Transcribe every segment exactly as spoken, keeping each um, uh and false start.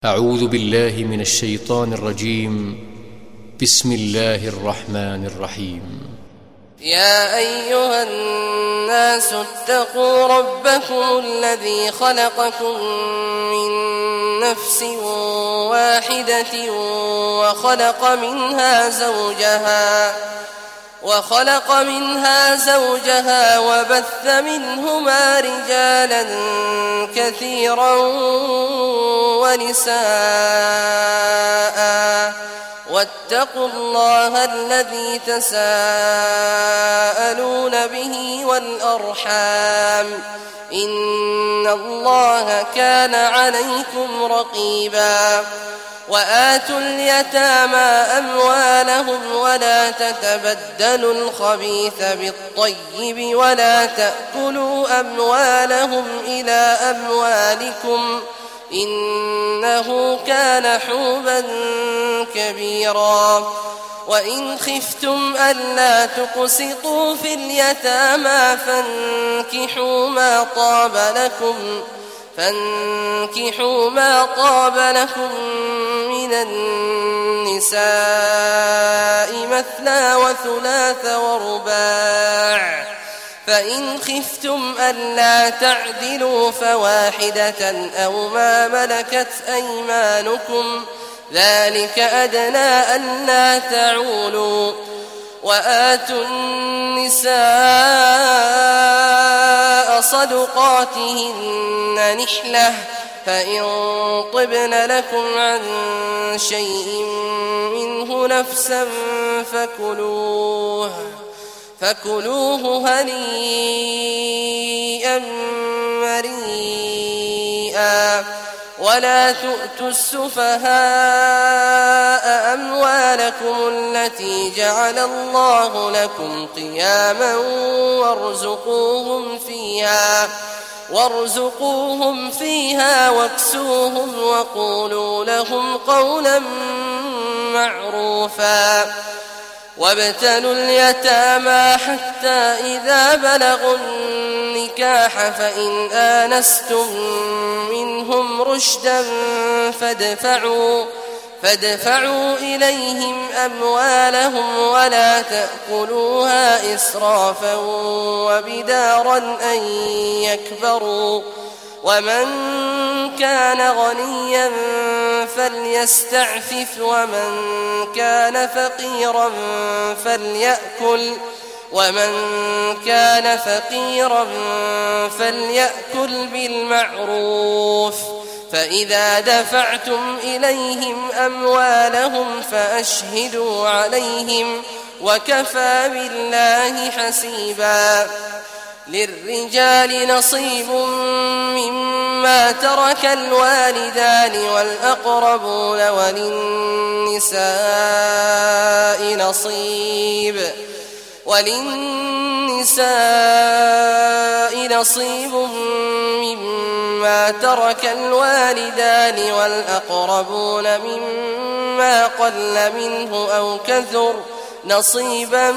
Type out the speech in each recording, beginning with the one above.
أعوذ بالله من الشيطان الرجيم. بسم الله الرحمن الرحيم. يا أيها الناس اتقوا ربكم الذي خلقكم من نفس واحدة وخلق منها زوجها وخلق منها زوجها وبث منهما رجالا كثيرا ونساء، واتقوا الله الذي تساءلون به والأرحام، إن الله كان عليكم رقيبا. وآتوا اليتامى أموالهم ولا تتبدلوا الخبيث بالطيب ولا تأكلوا أموالهم إلى أموالكم إنه كان حوبا كبيرا. وإن خفتم ألا تقسطوا في اليتامى فانكحوا ما طاب لكم فانكحوا ما طاب لكم من النساء مثنى وثلاث ورباع، فإن خفتم ألا تعدلوا فواحدة أو ما ملكت أيمانكم ذلك أدنى ألا تعولوا. وآتوا النساء صدقاتهن نحلة، فإن طبن لكم عن شيء منه نفسا فكلوه فكلوه هنيئا مريئا. ولا تؤتوا السفهاء أموالكم التي جعل الله لكم قياما وارزقوهم فيها وارزقوهم فيها واكسوهم وقولوا لهم قولا معروفا. وابتلوا اليتامى حتى إذا بلغوا النكاح فإن آنستم منهم رشدا فادفعوا, فادفعوا إليهم أموالهم ولا تأكلوها إسرافا وبدارا أن يكبروا. ومن كان غنيا فليستعفف ومن كان فقيرا فليأكل ومن كان فقيرا فليأكل بالمعروف. فإذا دفعتم إليهم أموالهم فأشهدوا عليهم وكفى بالله حسيبا. للرجال نصيب مما ترك الوالدان والأقربون وللنساء نصيب وللنساء نصيب مما ترك الوالدان والأقربون مما قل منه أو كثر نصيبا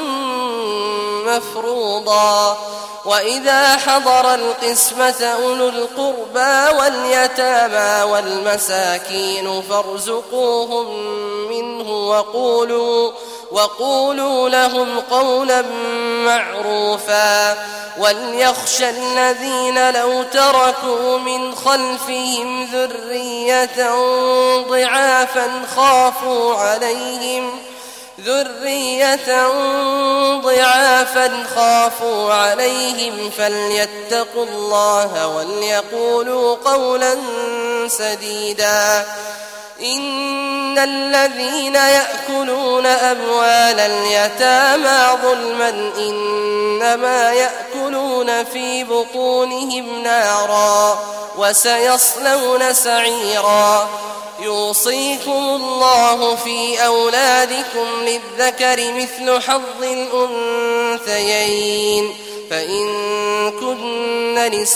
مفروضا. وإذا حضر القسمة أولو القربى واليتامى والمساكين فارزقوهم منه وقولوا, وقولوا لهم قولا معروفا. وليخشى الذين لو تركوا من خلفهم ذرية ضعافا خافوا عليهم ذرية ضعافا خافوا عليهم فليتقوا الله وليقولوا قولا سديدا. إن الذين يأكلون أموال اليتامى ظلما إنما يأكلون في بطونهم نارا وسيصلون سعيرا. يوصيكم الله في أولادكم للذكر مثل حظ الأنثيين، فإن كن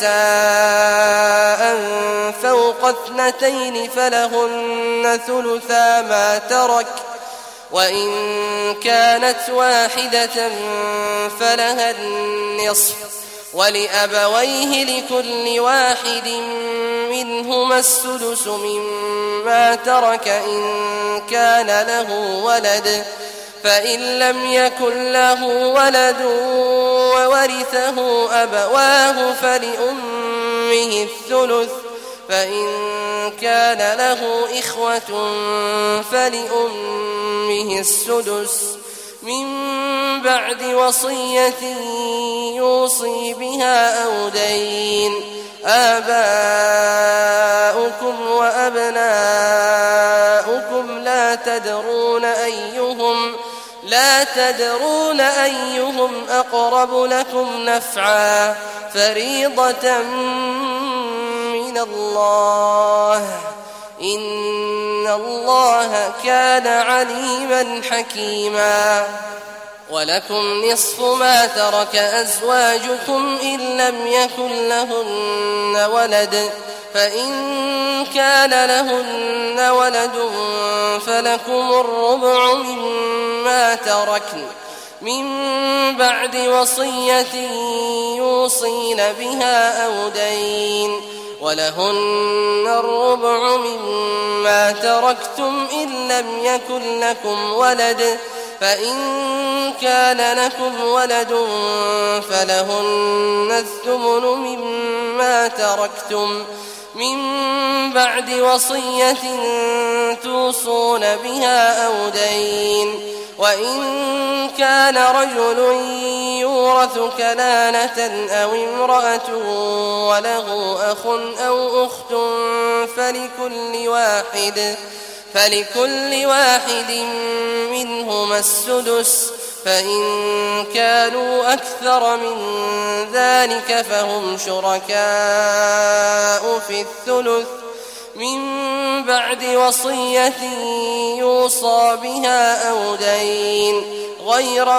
نساء فوق اثنتين فلهن ثلثا ما ترك، وإن كانت واحدة فلها النصف، ولأبويه لكل واحد منهما السدس مما ترك إن كان له ولد فإن لم يكن له ولد وورثه أبواه فلأمه الثلث فإن كان له إخوة فلأمه السدس من بعد وصية يوصي بها أو دين. آباؤكم وأبناؤكم لا تدرون أيهم لا تدرون أيهم أقرب لكم نفعا فريضة من الله إن الله كان عليما حكيما. ولكم نصف ما ترك أزواجكم إن لم يكن لهن ولد فإن كان لهن ولد فلكم الربع مما تركن من بعد وصية يوصين بها أو دين. ولهن الربع مما تركتم إن لم يكن لكم ولد فإن كان لكم ولد فلهن الثمن مما تركتم من بعد وصية توصون بها أو دين. وإن كان رجل يورث كلالة أو امرأة وله أخ أو أخت فلكل واحد فلكل واحد منهما السدس فإن كانوا أكثر من ذلك فهم شركاء في الثلث من بعد وصية يوصى بها أو دين غير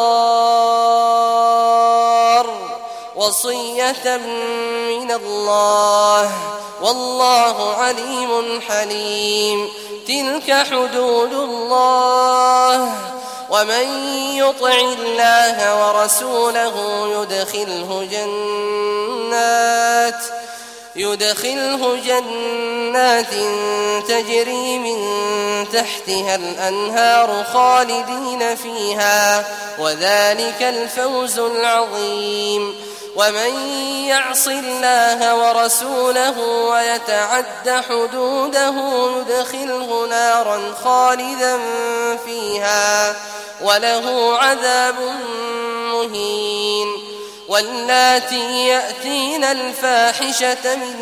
مضار وصية من الله والله عليم حليم. تلك حدود الله ومن يطع الله ورسوله يدخله جنات يدخله جنات تجري من تحتها الأنهار خالدين فيها وذلك الفوز العظيم. ومن يعص الله ورسوله ويتعد حدوده يدخله نارا خالدا فيها وله عذاب مهين. واللاتي يأتين الفاحشة من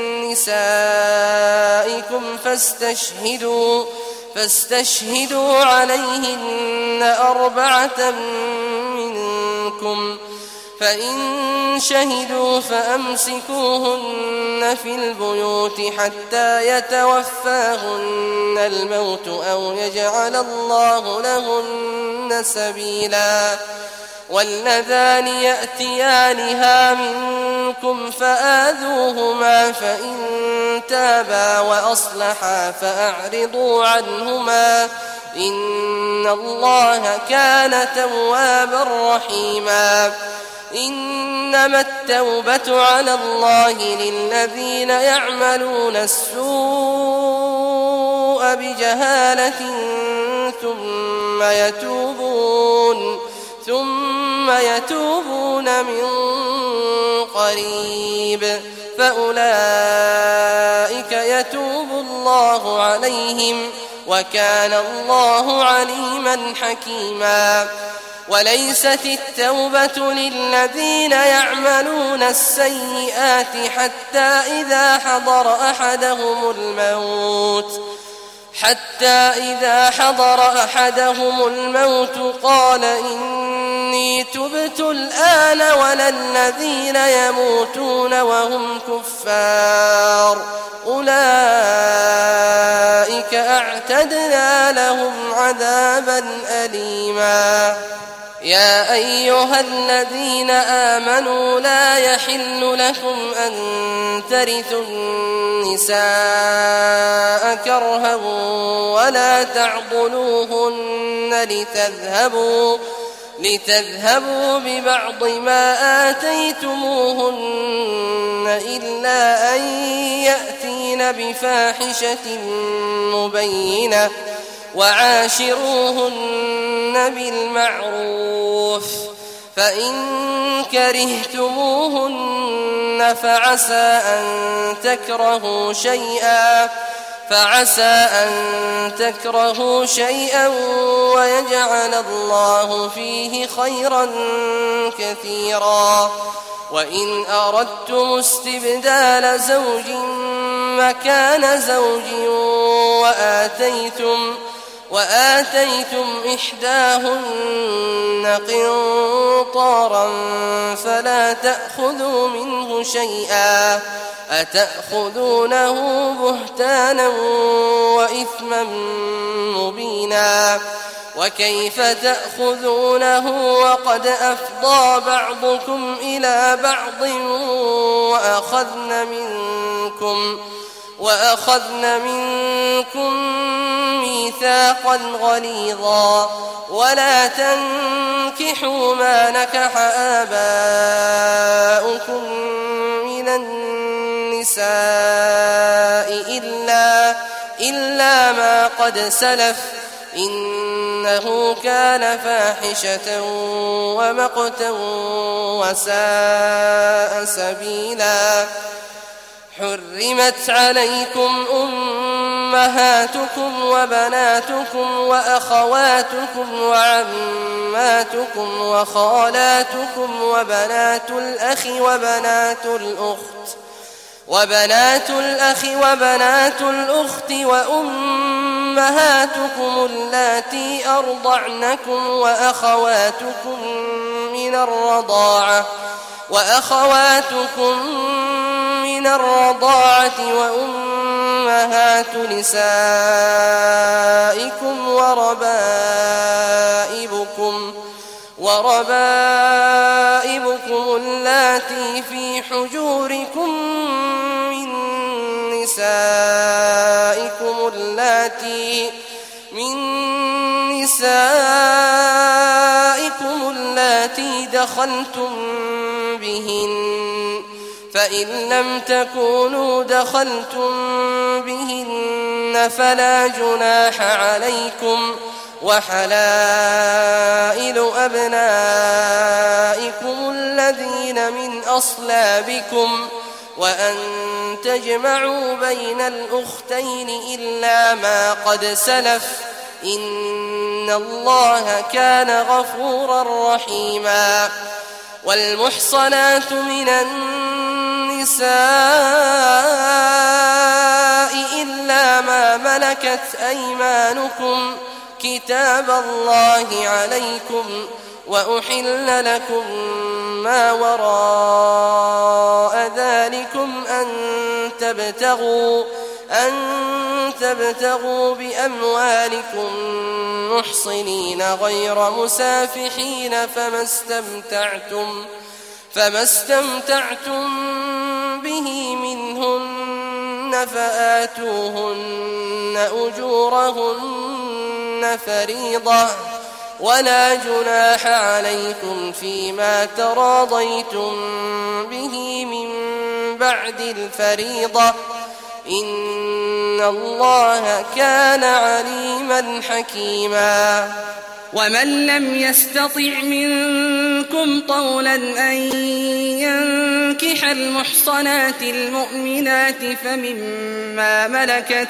نسائكم فاستشهدوا فاستشهدوا عليهن أربعة منكم فإن شهدوا فأمسكوهن في البيوت حتى يتوفاهن الموت أو يجعل الله لهن سبيلا. واللذان يأتيانها منكم فآذوهما فإن تابا وأصلحا فأعرضوا عنهما إن الله كان توابا رحيما. إنما التوبة على الله للذين يعملون السوء بجهالة ثم يتوبون ثم يتوبون من قريب فأولئك يتوب الله عليهم وكان الله عليما حكيما. وليست التوبة للذين يعملون السيئات حتى إذا حضر أحدهم الموت حتى إذا حضر أحدهم الموت قال إني تبت الآن ولا الذين يموتون وهم كفار أولئك أعتدنا لهم عذابا أليما. يا أيها الذين آمنوا لا يحل لكم أن ترثوا النساء كرها ولا تعضلوهن لتذهبوا لتذهبوا ببعض ما آتيتموهن إلا أن يأتين بفاحشة مبينة وعاشروهن بالمعروف فإن كرهتموهن فعسى أن تكرهوا شيئا فعسى أن تكرهوا شيئا ويجعل الله فيه خيرا كثيرا وإن أردتم استبدال زوج مكان زوج وآتيتم وآتيتم إحداهن قنطارا فلا تأخذوا منه شيئا أتأخذونه بهتانا وإثما مبينا وكيف تأخذونه وقد أفضى بعضكم إلى بعض وأخذن منكم وأخذن منكم ميثاقا غليظا ولا تنكحوا ما نكح آباؤكم من النساء إلا, إلا ما قد سلف إنه كان فاحشة ومقتا وساء سبيلا حرمت عليكم أمهاتكم وبناتكم وأخواتكم وعماتكم وخالاتكم وبنات الأخ وبنات الأخت وبنات الأخ وبنات الأخت وأمهاتكم اللاتي أرضعنكم وأخواتكم من الرضاعة وأخواتكم من الرضاعة وأمهات نسائكم وربائبكم وربائبكم اللاتي في حجوركم من نسائكم اللاتي من نسائكم اللاتي دخلتم بهن فإن لم تكونوا دخلتم بهن فلا جناح عليكم وحلائل أبنائكم الذين من أصلابكم وأن تجمعوا بين الأختين إلا ما قد سلف إن الله كان غفورا رحيما والمحصنات من النساء إلا ما ملكت أيمانكم كتاب الله عليكم وأحل لكم ما وراء ذلكم أن تبتغوا أن تبتغوا بأموالكم محصنين غير مسافحين فما استمتعتم فما استمتعتم به منهن فآتوهن أجورهن فريضة ولا جناح عليكم فيما تراضيتم به من بعد الفريضة إن الله كان عليما حكيما ومن لم يستطع منكم طولا أن ينكح المحصنات المؤمنات فمما ملكت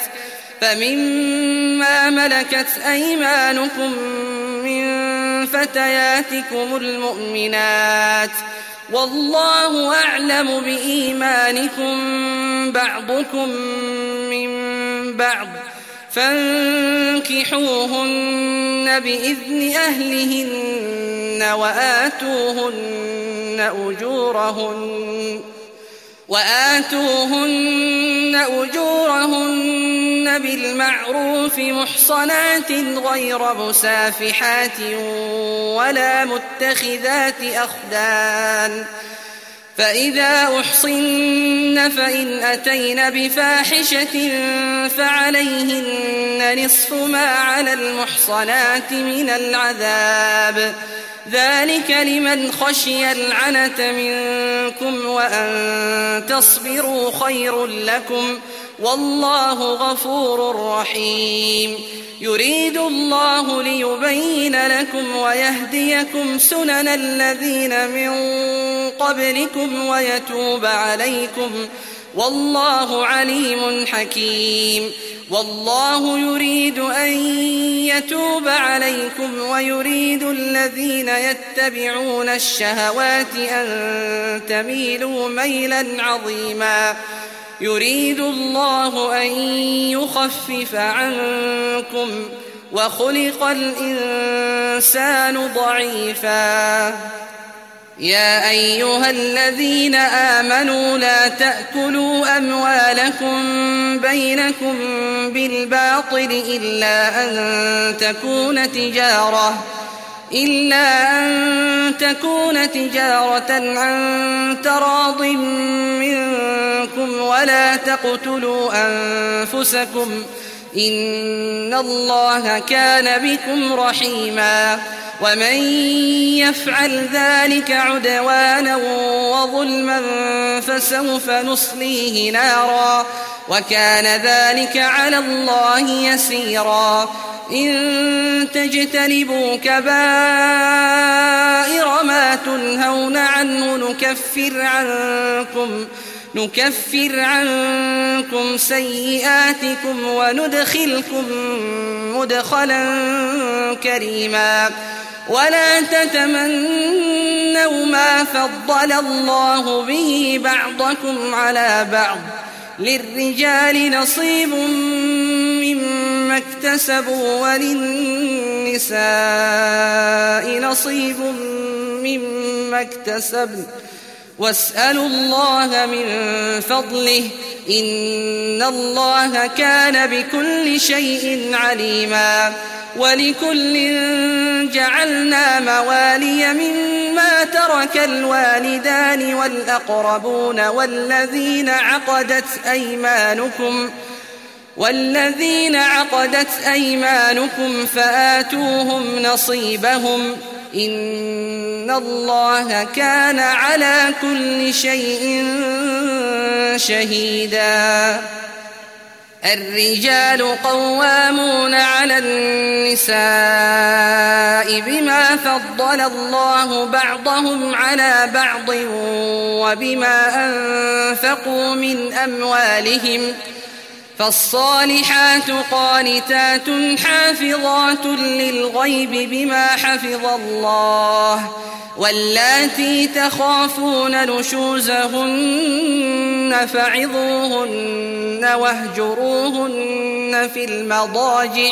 فمما ملكت أيمانكم من فتياتكم المؤمنات والله أعلم بإيمانكم بعضكم من بعض فانكحوهن بإذن أهلهن وآتوهن أجورهن وآتوهن أجورهن بالمعروف محصنات غير مسافحات ولا متخذات أخدان فإذا أحصن فإن أتين بفاحشة فعليهن نصف ما على المحصنات من العذاب ذلك لمن خشي العنة منكم وأن تصبروا خير لكم والله غفور رحيم يريد الله ليبين لكم ويهديكم سنن الذين من قبلكم ويتوب عليكم والله عليم حكيم والله يريد أن يتوب عليكم ويريد الذين يتبعون الشهوات أن تميلوا ميلا عظيما يريد الله أن يخفف عنكم وخلق الإنسان ضعيفا يا أيها الذين آمنوا لا تأكلوا أموالكم بينكم بالباطل إلا أن تكون تجارة إلا أن تكون تجارة عن تراض منكم ولا تقتلوا أنفسكم إن الله كان بكم رحيما ومن يفعل ذلك عدوانا وظلما فسوف نصليه نارا وكان ذلك على الله يسيرا إن تجتنبوا كبائر ما تنهون عنه نكفر عنكم نكفر عنكم سيئاتكم وندخلكم مدخلا كريما ولا تتمنوا ما فضل الله به بعضكم على بعض للرجال نصيب مما اكتسبوا وللنساء نصيب مما اكتسبن واسألوا الله من فضله إن الله كان بكل شيء عليما ولكل جعلنا موالي مما ترك الوالدان والأقربون والذين عقدت أيمانكم والذين عقدت أيمانكم فآتوهم نصيبهم إن الله كان على كل شيء شهيدا الرجال قوامون على النساء بما فضل الله بعضهم على بعض وبما أنفقوا من أموالهم فالصالحات قانتات حافظات للغيب بما حفظ الله واللاتي تخافون نشوزهن فعظوهن واهجروهن في المضاجع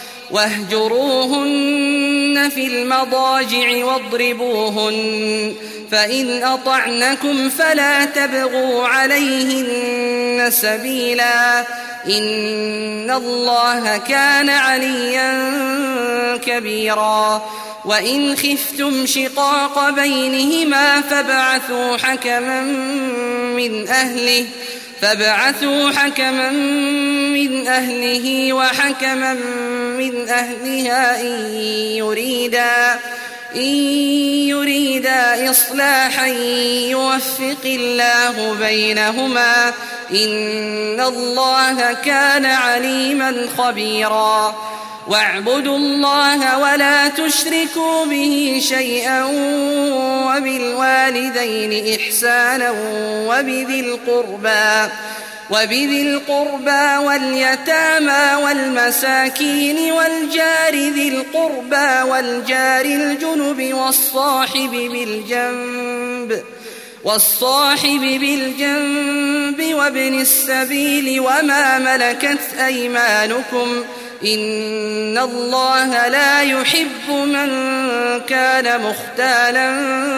واهجروهن في المضاجع واضربوهن فإن أطعنكم فلا تبغوا عليهن سبيلا إن الله كان عليا كبيرا وإن خفتم شقاق بينهما فابعثوا حكما من أهله فابعثوا حكما من أهله وحكما من أهلها إن يريدا إن يريدا إصلاحا يوفق الله بينهما إن الله كان عليما خبيرا واعبدوا الله ولا تشركوا به شيئا وبالوالدين إحسانا وبذي القربى وبذي القربى واليتامى والمساكين والجار ذي القربى والجار الجنب والصاحب بالجنب والصاحب بالجنب وابن السبيل وما ملكت أيمانكم إن الله لا يحب من كان مختالا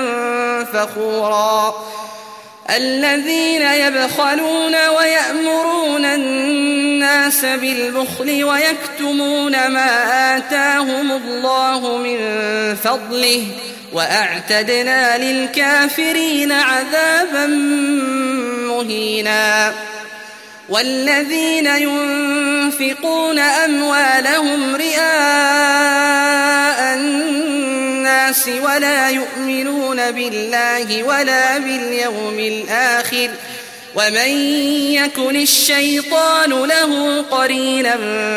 فخورا الذين يبخلون ويأمرون الناس بالبخل ويكتمون ما آتاهم الله من فضله وأعتدنا للكافرين عذابا مهينا والذين ينفقون أموالهم رئاء الناس ولا يؤمنون بالله ولا باليوم الآخر ومن يكن الشيطان له قرينا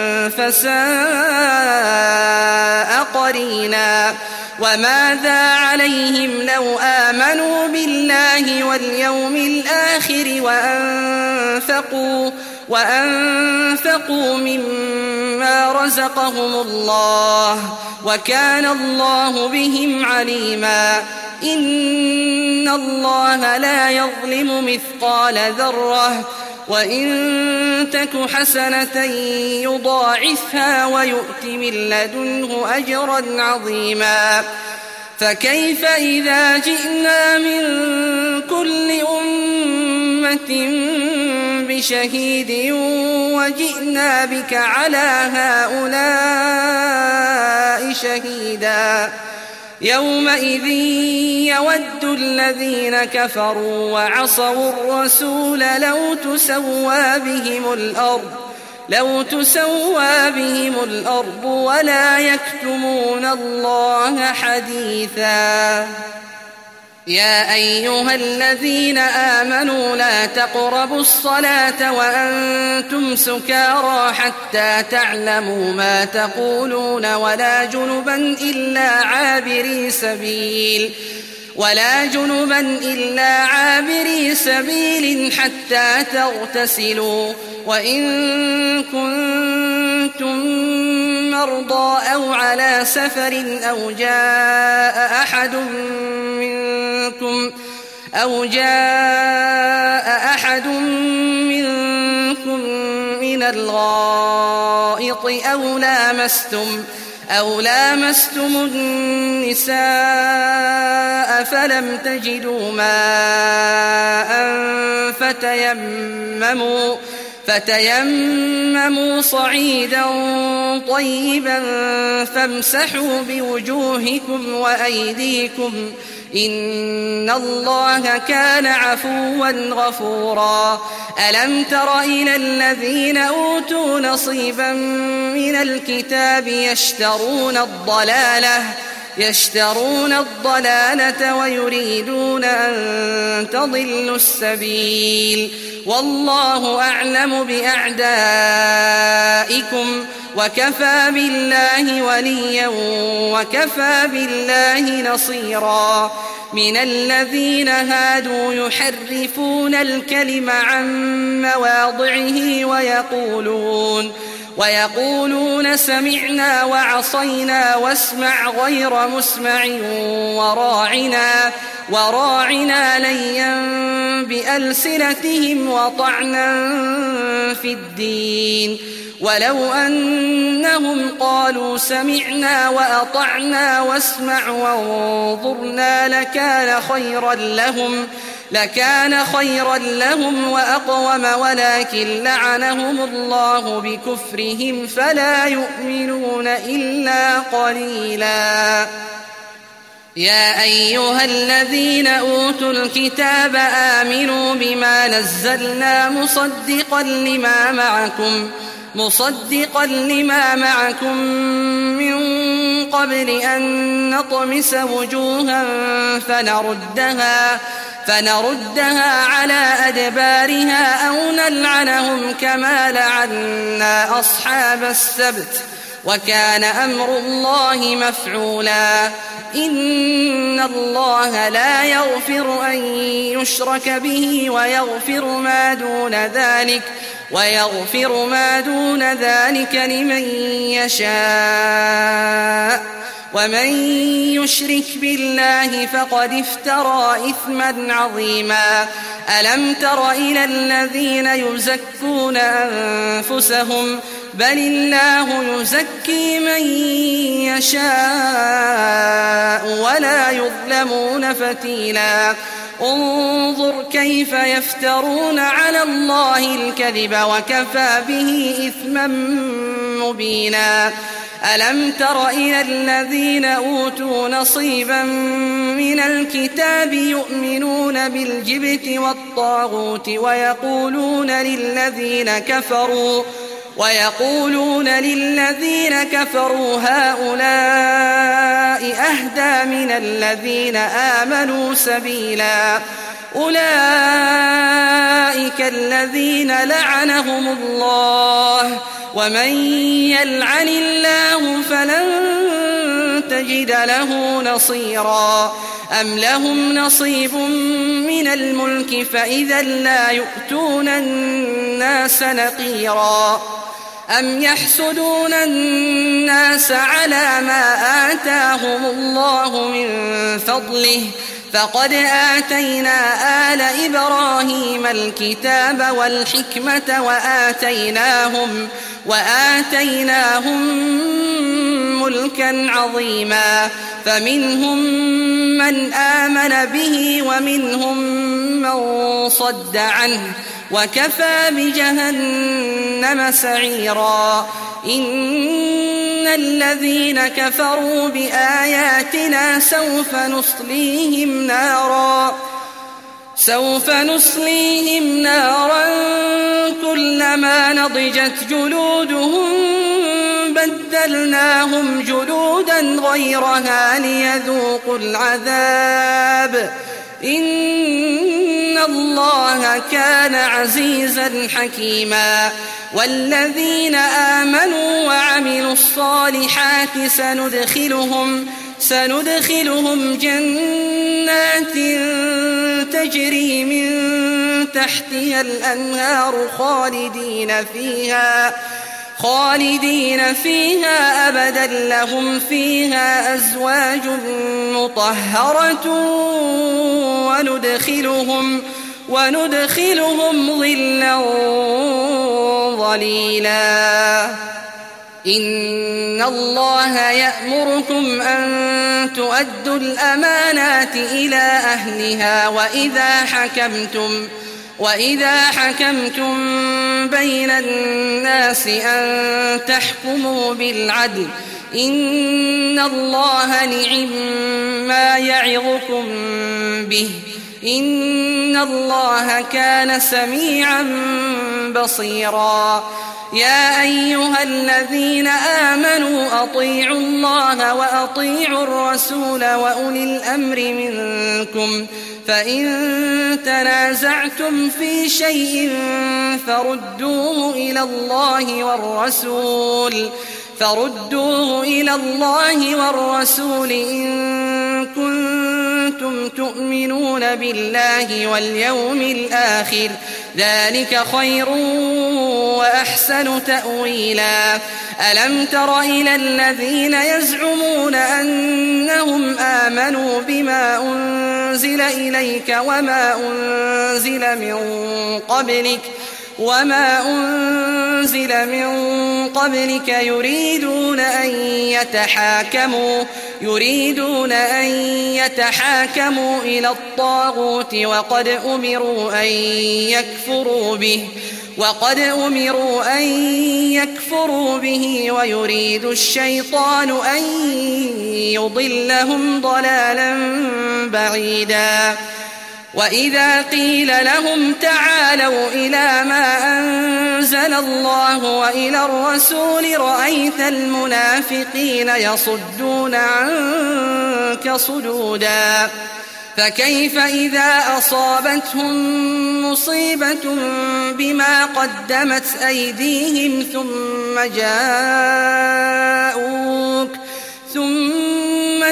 فساء قرينا وماذا عليهم لو آمنوا بالله واليوم الآخر وأنفقوا, وأنفقوا مما رزقهم الله وكان الله بهم عليما إن الله لا يظلم مثقال ذرة وإن تك حسنة يضاعفها ويؤت من لدنه أجرا عظيما فكيف إذا جئنا من كل أمة بشهيد وجئنا بك على هؤلاء شهيدا يومئذ يود الذين كفروا وعصوا الرسول لو تسوى بهم الأرض لو تسوى بهم الأرض ولا يكتمون الله حديثا يا أيها الذين آمنوا لا تقربوا الصلاة وأنتم سكارى حتى تعلموا ما تقولون ولا جنبا إلا عابري سبيل ولا جنبا إلا عابري سبيل حتى تغتسلوا وإن كنتم مرضى أو على سفر أو جاء أحد منكم أو جاء أحد منكم من الغائط أو لامستم أو لامستم النساء فلم تجدوا ماء فتيمموا فتيمموا صعيدا طيبا فامسحوا بوجوهكم وأيديكم إن الله كان عفوا غفورا ألم تر إلى الذين أوتوا نصيبا من الكتاب يشترون الضلالة يشترون الضلالة ويريدون أن تضلوا السبيل والله أعلم بأعدائكم وكفى بالله وليا وكفى بالله نصيرا من الذين هادوا يحرفون الكلم عن مواضعه ويقولون ويقولون سمعنا وعصينا واسمع غير مسمع وراعنا وراعنا ليا بألسنتهم وطعنا في الدين ولو أنهم قالوا سمعنا وأطعنا واسمع وانظرنا لكان خيرا لهم لكان خيرا لهم وأقوم ولكن لعنهم الله بكفرهم فلا يؤمنون إلا قليلا يا أيها الذين أوتوا الكتاب آمنوا بما نزلنا مصدقا لما معكم مصدقا لما معكم من قبل أن نطمس وجوها فنردها فنردها على أدبارها أو نلعنهم كما لعنا أصحاب السبت وكان أمر الله مفعولا إن الله لا يغفر أن يشرك به ويغفر ما دون ذلك ويغفر ما دون ذلك لمن يشاء ومن يشرك بالله فقد افترى إثما عظيما ألم تر إلى الذين يزكون أنفسهم بل الله يزكي من يشاء ولا يظلمون فتيلا انظر كيف يفترون على الله الكذب وكفى به إثما مبينا ألم تر إلى الذين أوتوا نصيبا من الكتاب يؤمنون بالجبت والطاغوت ويقولون للذين كفروا ويقولون للذين كفروا هؤلاء أهدى من الذين آمنوا سبيلا أولئك الذين لعنهم الله ومن يلعن الله فلن تجد له نصيرا أم لهم نصيب من الملك فإذا لا يؤتون الناس نقيرا أم يحسدون الناس على ما آتاهم الله من فضله فقد آتينا آل إبراهيم الكتاب والحكمة وآتيناهم, وآتيناهم ملكا عظيما فمنهم من آمن به ومنهم من صد عنه وكفى بجهنم سعيرا إن الذين كفروا بآياتنا سوف نصليهم نارا سوف نصليهم نارا كلما نضجت جلودهم بدلناهم جلودا غيرها ليذوقوا العذاب إن الله كان عزيزا حكيما والذين آمنوا وعملوا الصالحات سندخلهم سندخلهم جنات تجري من تحتها الأنهار خالدين فيها خالدين فيها أبدا لهم فيها أزواج مطهرة وندخلهم وندخلهم ظلا ظليلا إن الله يأمركم أن تؤدوا الأمانات إلى أهلها وإذا حكمتم وإذا حكمتم بين الناس أن تحكموا بالعدل إن الله نعم ما يعظكم به إن الله كان سميعا بصيرا يا أيها الذين آمنوا أطيعوا الله وأطيعوا الرسول وأولي الأمر منكم فإن تنازعتم في شيء فردوه إلى الله والرسول فردوه إلى الله والرسول إن كنتم تؤمنون بالله واليوم الآخر ذلك خير وأحسن تأويلا ألم تر إلى الذين يزعمون أنهم آمنوا بما أنزل إليك وما أنزل من قبلك وما أنزل من قبلك يريدون أن يتحاكموا يريدون أن يتحاكموا إلى الطاغوت وقد أمروا أن يكفروا به وقد أمروا أن يكفروا به ويريد الشيطان أن يضلهم ضلالا بعيدا وإذا قيل لهم تعالوا إلى ما أنزل الله وإلى الرسول رأيت المنافقين يصدون عنك صدودا فكيف إذا أصابتهم مصيبة بما قدمت أيديهم ثم جاءوك ثم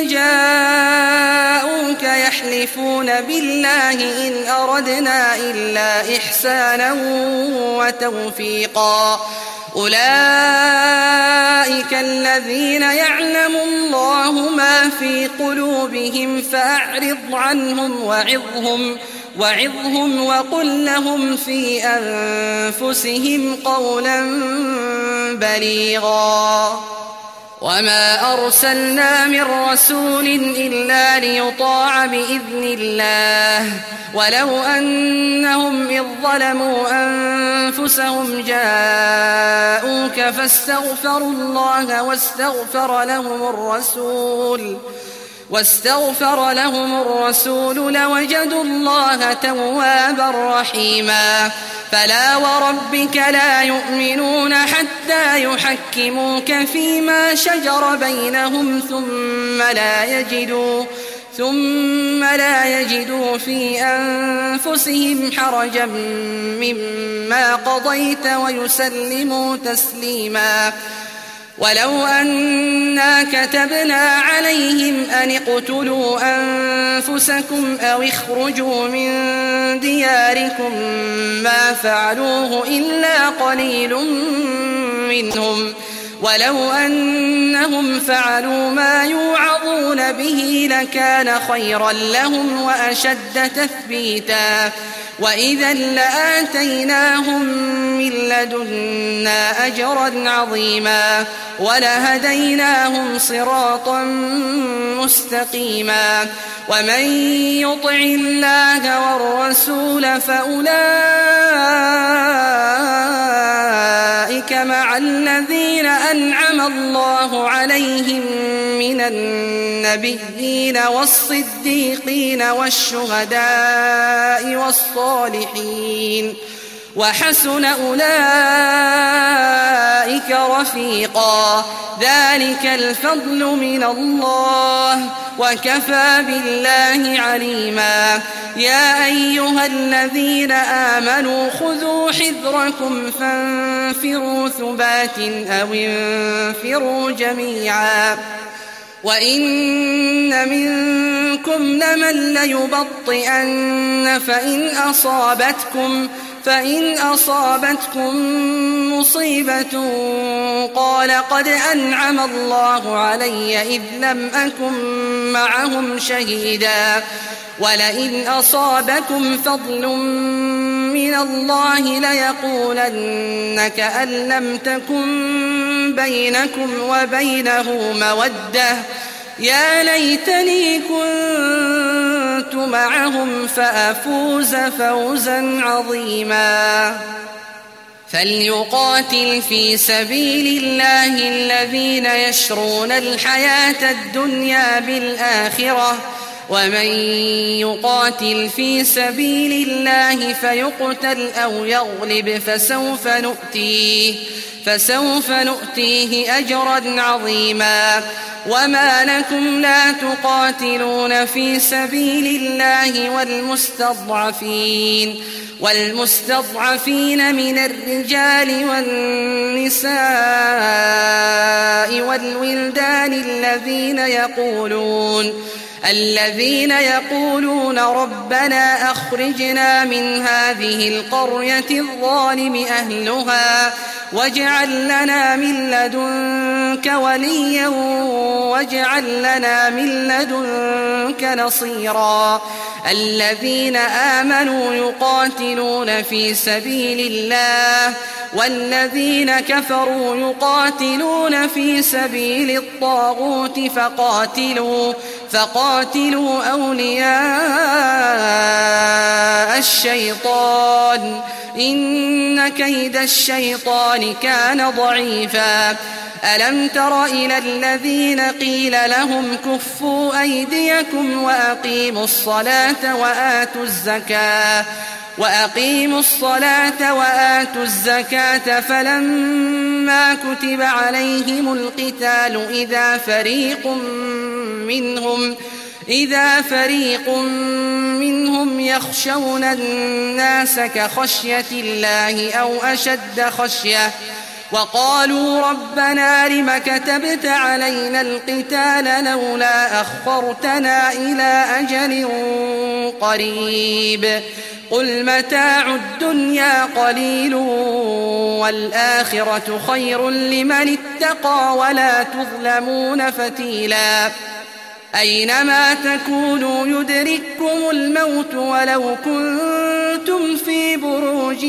جاءوك يحلفون بالله إن أردنا إلا إحسانا وتوفيقا أولئك الذين يعلم الله ما في قلوبهم فأعرض عنهم وعظهم وعظهم وقل لهم في أنفسهم قولا بليغا وما أرسلنا من رسول إلا ليطاع بإذن الله ولو أنهم إذ ظلموا أنفسهم جاءوك فاستغفروا الله واستغفر لهم الرسول واستغفر لهم الرسول لوجدوا الله توابا رحيما فلا وربك لا يؤمنون حتى يحكموك فيما شجر بينهم ثم لا يجدوا ثم لا يجدوا في أنفسهم حرجا مما قضيت ويسلموا تسليما. ولو أنا كتبنا عليهم أن اقتلوا أنفسكم أو اخرجوا من دياركم ما فعلوه إلا قليل منهم ولو أنهم فعلوا ما يوعظون به لكان خيرا لهم وأشد تثبيتا وإذا لآتيناهم من لدنا أجرا عظيما ولهديناهم صراطا مستقيما. ومن يطع الله والرسول فأولئك مع الذين أنعم الله عليهم من النبيين والصديقين والشهداء والصالحين وحسن أولئك رفيقا. ذلك الفضل من الله وكفى بالله عليما. يا أيها الذين آمنوا خذوا حذركم فانفروا ثبات أو انفروا جميعا. وإن منكم لمن ليبطئن فإن أصابتكم فإن أصابتكم مصيبة قال قد أنعم الله علي إذ لم أكن معهم شهيدا ولئن أصابكم فضل من الله ليقولن كأن لم تكن بينكم وبينه مودة يا ليتني كنت معهم فأفوز فوزا عظيما. فليقاتل في سبيل الله الذين يشرون الحياة الدنيا بالآخرة ومن يقاتل في سبيل الله فيقتل أو يغلب فسوف نؤتيه فسوف نؤتيه أجرا عظيما. وما لكم لا تقاتلون في سبيل الله والمستضعفين والمستضعفين من الرجال والنساء والولدان الذين يقولون الذين يقولون ربنا أخرجنا من هذه القرية الظالم أهلها واجعل لنا من لدنك وليا واجعل لنا من لدنك نصيرا. الذين آمنوا يقاتلون في سبيل الله والذين كفروا يقاتلون في سبيل الطاغوت فقاتلوا فقاتلوا أولياء الشيطان إن كيد الشيطان كان ضعيفا. ألم تر إلى الذين قيل لهم كفوا أيديكم وأقيموا الصلاة وآتوا الزكاة وأقيموا الصلاة وآتوا الزكاة فلما كتب عليهم القتال إذا فريق منهم إذا فريق منهم يخشون الناس كخشية الله أو أشد خشية وقالوا ربنا لم كتبت علينا القتال لولا أخرتنا إلى أجل قريب قل متاع الدنيا قليل والآخرة خير لمن اتقى ولا تظلمون فتيلا. أينما تكونوا يدرككم الموت ولو كنتم في بروج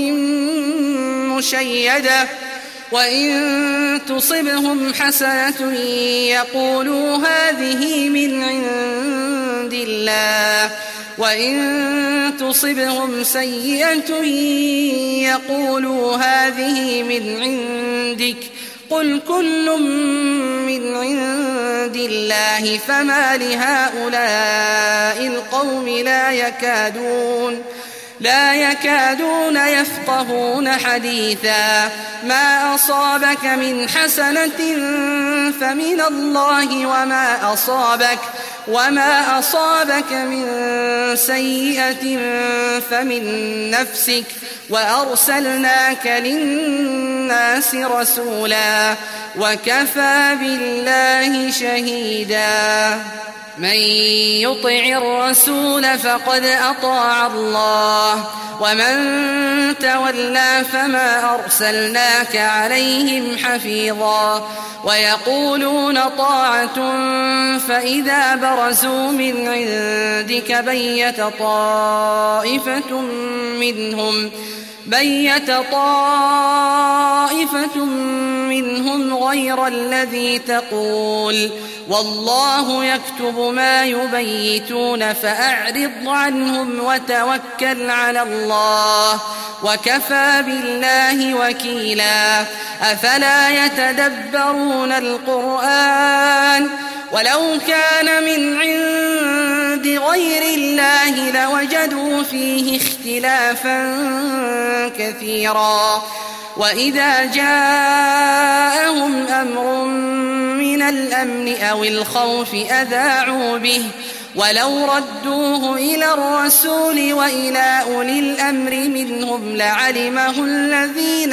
مشيدة وإن تصبهم حسنة يقولوا هذه من عند الله وإن تصبهم سيئة يقولوا هذه من عندك قل كل من عند الله فما لهؤلاء القوم لا يكادون لا يكادون يفقهون حديثا. ما أصابك من حسنة فمن الله وما أصابك وما أصابك من سيئة فمن نفسك وأرسلناك للناس رسولا وكفى بالله شهيدا. من يطع الرسول فقد أطاع الله ومن تولى فما أرسلناك عليهم حفيظا. ويقولون طاعة فإذا برزوا من عندك بيت طائفة منهم بيت طائفة منهم غير الذي تقول والله يكتب ما يبيتون فأعرض عنهم وتوكل على الله وكفى بالله وكيلا. أفلا يتدبرون القرآن ولو كان من عند غير الله لوجدوا فيه اختلافا كثيرا. وإذا جاءهم أمر من الأمن أو الخوف أذاعوا به ولو ردوه إلى الرسول وإلى أولي الأمر منهم لعلمه الذين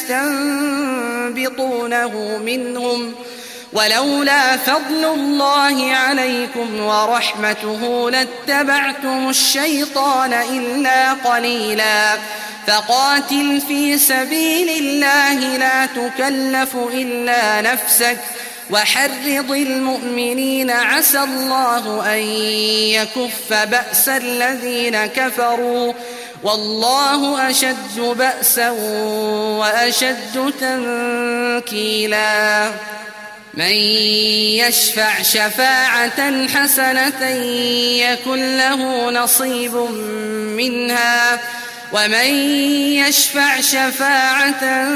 يستنبطونه منهم ولولا فضل الله عليكم ورحمته لاتبعتم الشيطان إلا قليلا. فقاتل في سبيل الله لا تكلف إلا نفسك وحرض المؤمنين عسى الله أن يكف بأس الذين كفروا والله أشد بأسا وأشد تنكيلا. من يشفع شفاعة حسنة يكن له نصيب منها ومن يشفع شفاعة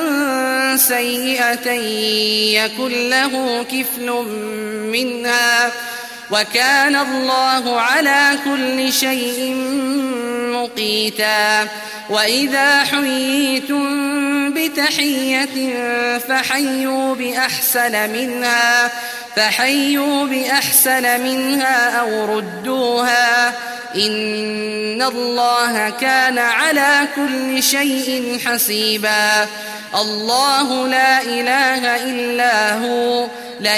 سيئة يكن له كفل منها وكان الله على كل شيء مقيتا. وإذا حييتم بتحية فحيوا بأحسن منها فحيوا بأحسن منها أو ردوها إن الله كان على كل شيء حسيبا. الله لا إله إلا هو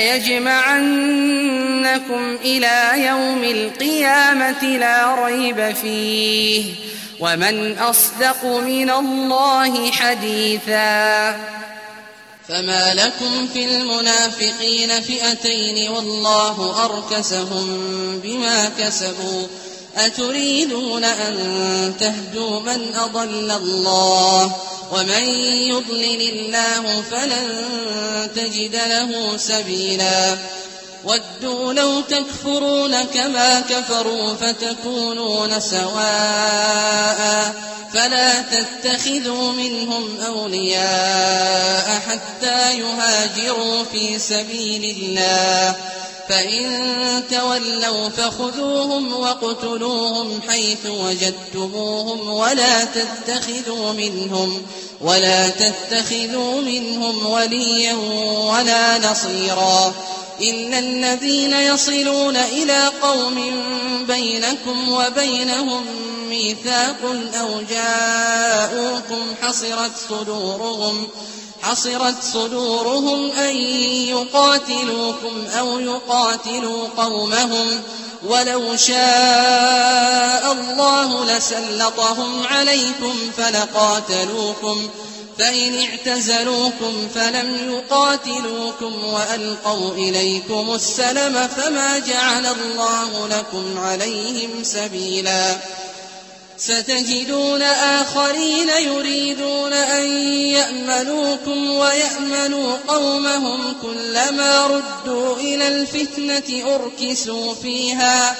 ليجمعنكم إلى يوم القيامة لا ريب فيه ومن أصدق من الله حديثا. فما لكم في المنافقين فئتين والله أركسهم بما كسبوا أتريدون أن تهدوا من أضل الله ومن يضلل الله فلن تجد له سبيلا. ودوا لو تكفرون كما كفروا فتكونون سواء فلا تتخذوا منهم أولياء حتى يهاجروا في سبيل الله فإن تولوا فخذوهم واقتلوهم حيث وجدتموهم ولا تتخذوا منهم ولا تتخذوا منهم وليا ولا نصيرا إلا الذين يصلون إلى قوم بينكم وبينهم ميثاق أو جاءوكم حصرت صدورهم حصرت صدورهم أن يقاتلوكم أو يقاتلوا قومهم ولو شاء الله لسلطهم عليكم فلقاتلوكم فإن اعتزلوكم فلم يقاتلوكم وألقوا إليكم السلم فما جعل الله لكم عليهم سبيلا. ستجدون آخرين يريدون أن يأمنوكم ويأمنوا قومهم كلما ردوا إلى الفتنة أركسوا فيها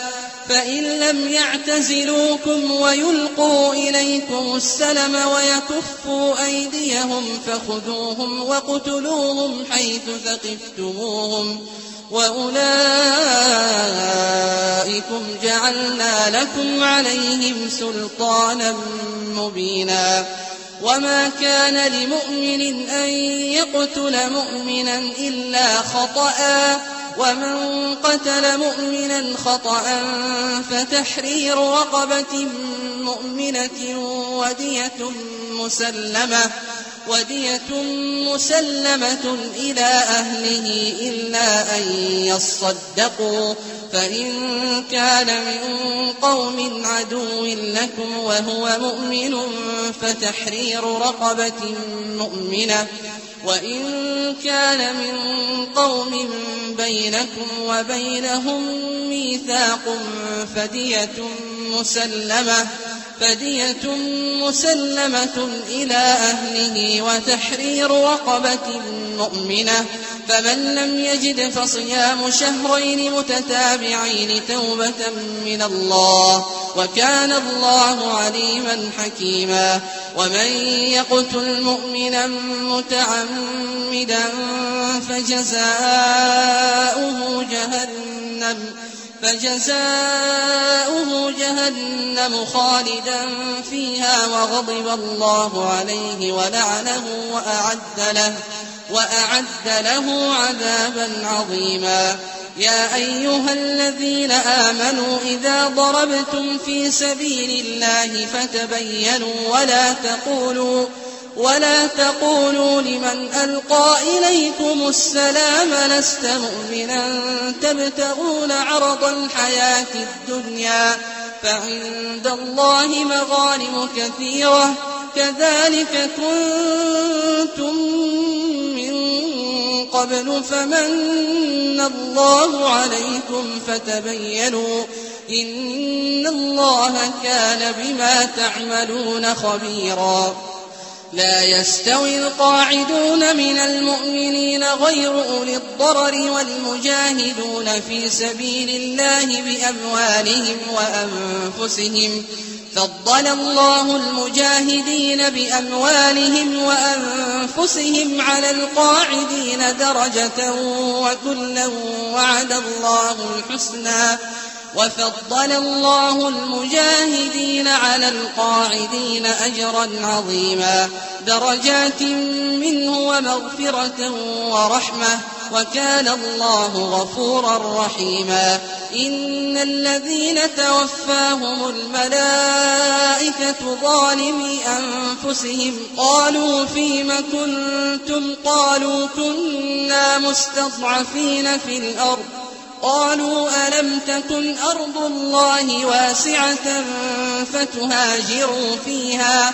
فإن لم يعتزلوكم ويلقوا إليكم السلم ويكفوا أيديهم فخذوهم واقتلوهم حيث ثقفتموهم وأولئكم جعلنا لكم عليهم سلطانا مبينا. وما كان لمؤمن أن يقتل مؤمنا إلا خطأ، ومن قتل مؤمنا خطأ فتحرير رقبة مؤمنة ودية مسلمة ودية مسلمة إلى أهله إلا أن يصدقوا، فإن كان من قوم عدو لكم وهو مؤمن فتحرير رقبة مؤمنة، وإن كان من قوم بينكم وبينهم ميثاق فدية مسلمة فدية مسلمة إلى أهله وتحرير رقبة مؤمنة، فمن لم يجد فصيام شهرين متتابعين توبة من الله، وكان الله عليما حكيما. ومن يقتل مؤمنا متعمدا فجزاؤه جهنم فجزاؤه جهنم خالدا فيها وغضب الله عليه ولعنه وأعد له, وأعد له عذابا عظيما. يا أيها الذين آمنوا إذا ضربتم في سبيل الله فتبينوا ولا تقولوا ولا تقولوا لمن ألقى إليكم السلام لست مؤمنا تبتغون عرض الحياة الدنيا فعند الله مغانم كثيرة كذلك كنتم من قبل فمن الله عليكم فتبينوا إن الله كان بما تعملون خبيرا. لا يستوي القاعدون من المؤمنين غير أولي الضرر والمجاهدون في سبيل الله بأموالهم وأنفسهم فضل الله المجاهدين بأموالهم وأنفسهم على القاعدين درجة وكلا وعد الله الحسنى وفضل الله المجاهدين على القاعدين أجرا عظيما درجات منه ومغفرة ورحمة وكان الله غفورا رحيما. إن الذين توفاهم الملائكة ظالمي أنفسهم قالوا فيم كنتم قالوا كنا مستضعفين في الأرض قالوا ألم تكن أرض الله واسعة فتهاجروا فيها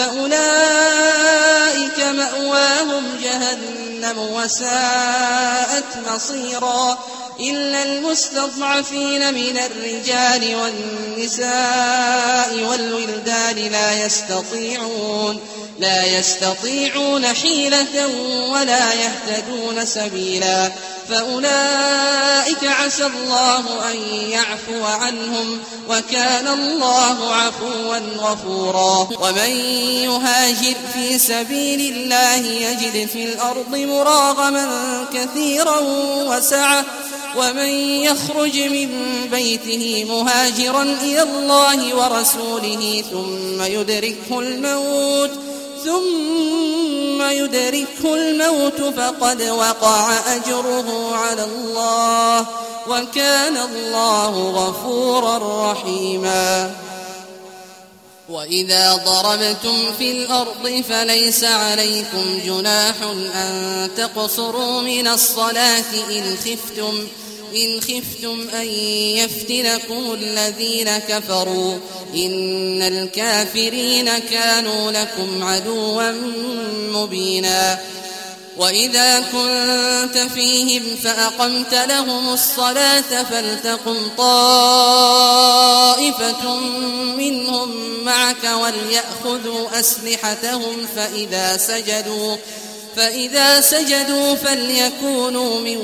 فأولئك مأواهم جهنم وساءت مصيرا. إلا المستضعفين من الرجال والنساء والولدان لا يستطيعون لا يستطيعون حيلة ولا يهتدون سبيلا فأولئك عسى الله أن يعفو عنهم وكان الله عفوا غفورا. ومن يهاجر في سبيل الله يجد في الأرض مراغما كثيرا وسعة ومن يخرج من بيته مهاجرا إلى الله ورسوله ثم يدركه الموت ثم يدركه الموت فقد وقع أجره على الله وكان الله غفورا رحيما. وإذا ضربتم في الأرض فليس عليكم جناح أن تقصروا من الصلاة إن خفتم إن خفتم أن يفتنكم الذين كفروا إن الكافرين كانوا لكم عدوا مبينا. وإذا كنت فيهم فأقمت لهم الصلاة فلتقم طائفة منهم معك وليأخذوا أسلحتهم فإذا سجدوا فإذا سجدوا فليكونوا من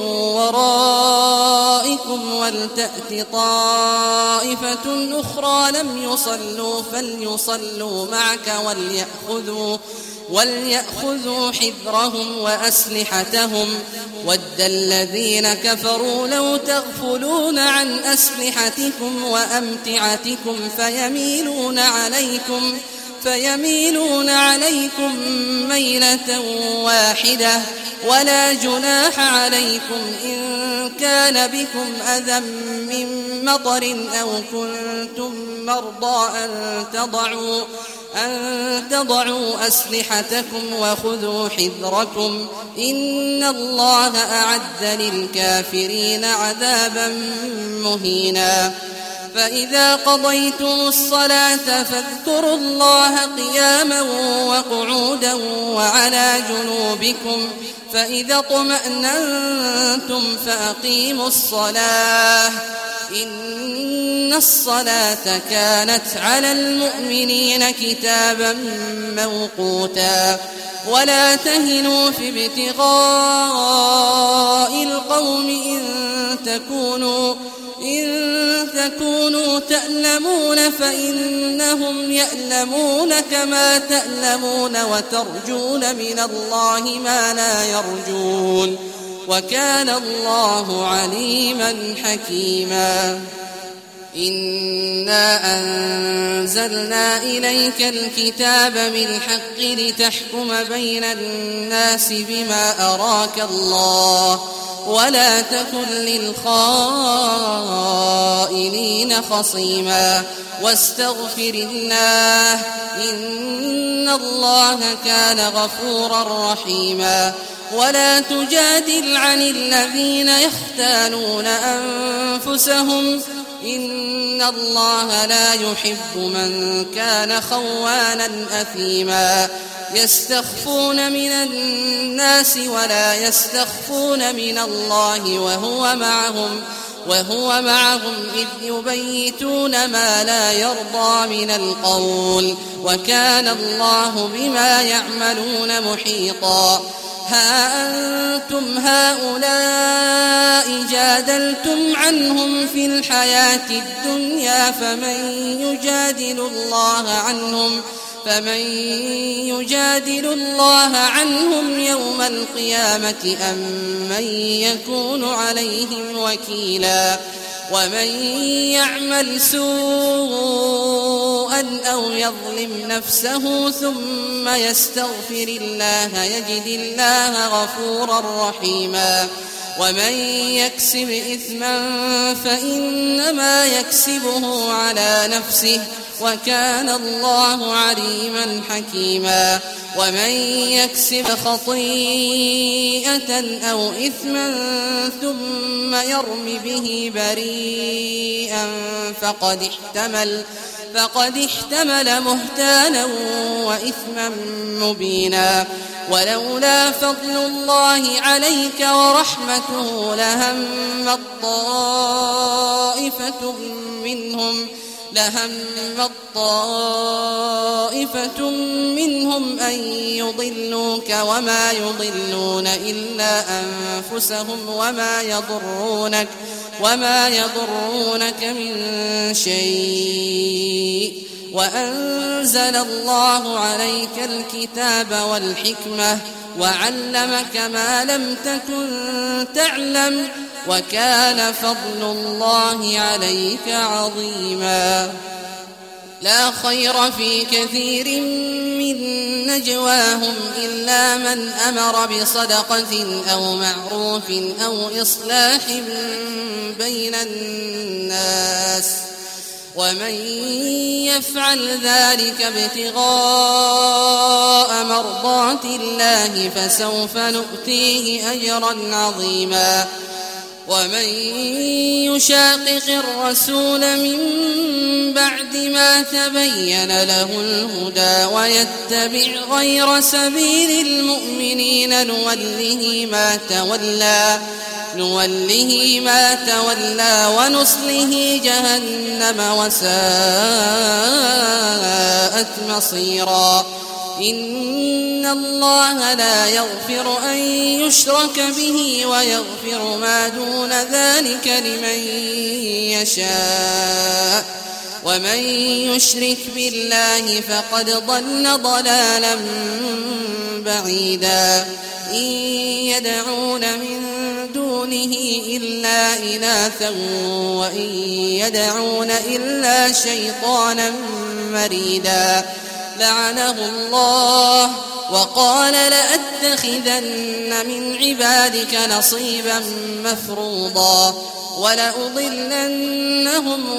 ورائكم ولتأت طائفة أخرى لم يصلوا فليصلوا معك وليأخذوا وليأخذوا حذرهم وأسلحتهم ود الذين كفروا لو تغفلون عن أسلحتكم وأمتعتكم فيميلون عليكم فيميلون عليكم ميلة واحدة ولا جناح عليكم إن كان بكم أذى من مطر أو كنتم مرضى أن تضعوا أن تضعوا أسلحتكم وخذوا حذركم إن الله أعد للكافرين عذابا مهينا. فإذا قضيتم الصلاة فاذكروا الله قياما وقعودا وعلى جنوبكم فإذا اطمأننتم فأقيموا الصلاة إن الصلاة كانت على المؤمنين كتابا موقوتا. ولا تهنوا في ابتغاء القوم إن تكونوا إن تكونوا تألمون فإنهم يألمون كما تألمون وترجون من الله ما لا يرجون وكان الله عليما حكيما. إنا أنزلنا إليك الكتاب بالحق لتحكم بين الناس بما أراك الله ولا تكن للخائنين خصيما واستغفر الله إن الله كان غفورا رحيما. ولا تجادل عن الذين يختانون أنفسهم إن الله لا يحب من كان خوانا أثيما. يستخفون من الناس ولا يستخفون من الله وهو معهم وهو معهم إذ يبيتون ما لا يرضى من القول وكان الله بما يعملون محيطا. ها أنتم هؤلاء جادلتم عنهم في الحياة الدنيا فمن يجادل الله عنهم فمن يجادل الله عنهم يوم القيامة أم من يكون عليهم وكيلا. ومن يعمل سوءا أو يظلم نفسه ثم يستغفر الله يجد الله غفورا رحيما. ومن يكسب إثما فإنما يكسبه على نفسه وكان الله عليما حكيما. ومن يكسب خطيئة أو إثما ثم يرم به بريئا فقد احتمل فقد احتمل بهتانا وإثما مبينا. ولولا فضل الله عليك ورحمته لهم طائفة منهم لهم طائفة منهم أن يضلوك وما يضلون إلا أنفسهم وما يضرونك وما يضرونك من شيء. وأنزل الله عليك الكتاب والحكمة وعلمك ما لم تكن تعلم وكان فضل الله عليك عظيما. لا خير في كثير من نجواهم إلا من أمر بصدقة أو معروف أو إصلاح بين الناس ومن يفعل ذلك ابتغاء مرضات الله فسوف نؤتيه أجرا عظيما. ومن يشاقق الرسول من بعد ما تبين له الهدى ويتبع غير سبيل المؤمنين نوله ما تولى نوله ما تولى ونصله جهنم وساءت مصيرا. إن الله لا يغفر أن يشرك به ويغفر ما دون ذلك لمن يشاء ومن يشرك بالله فقد ضل ضلالا بعيدا إن يدعون من دونه إلا إناثا وإن يدعون إلا شيطانا مريدا لعنه الله وقال لأتخذن من عبادك نصيبا مفروضا ولأضلنهم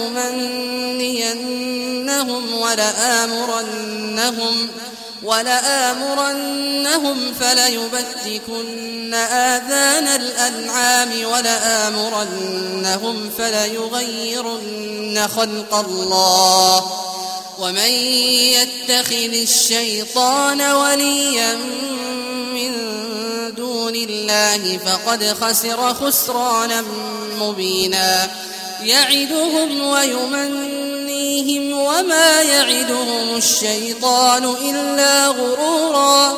ولأمنينهم ولآمرنهم ولآمرنهم فليبتكن آذان الأنعام ولآمرنهم فليغيرن خلق الله ومن يتخذ الشيطان وليا من دون الله فقد خسر خسرانا مبينا يعدهم ويمنيهم وما يعدهم الشيطان إلا غرورا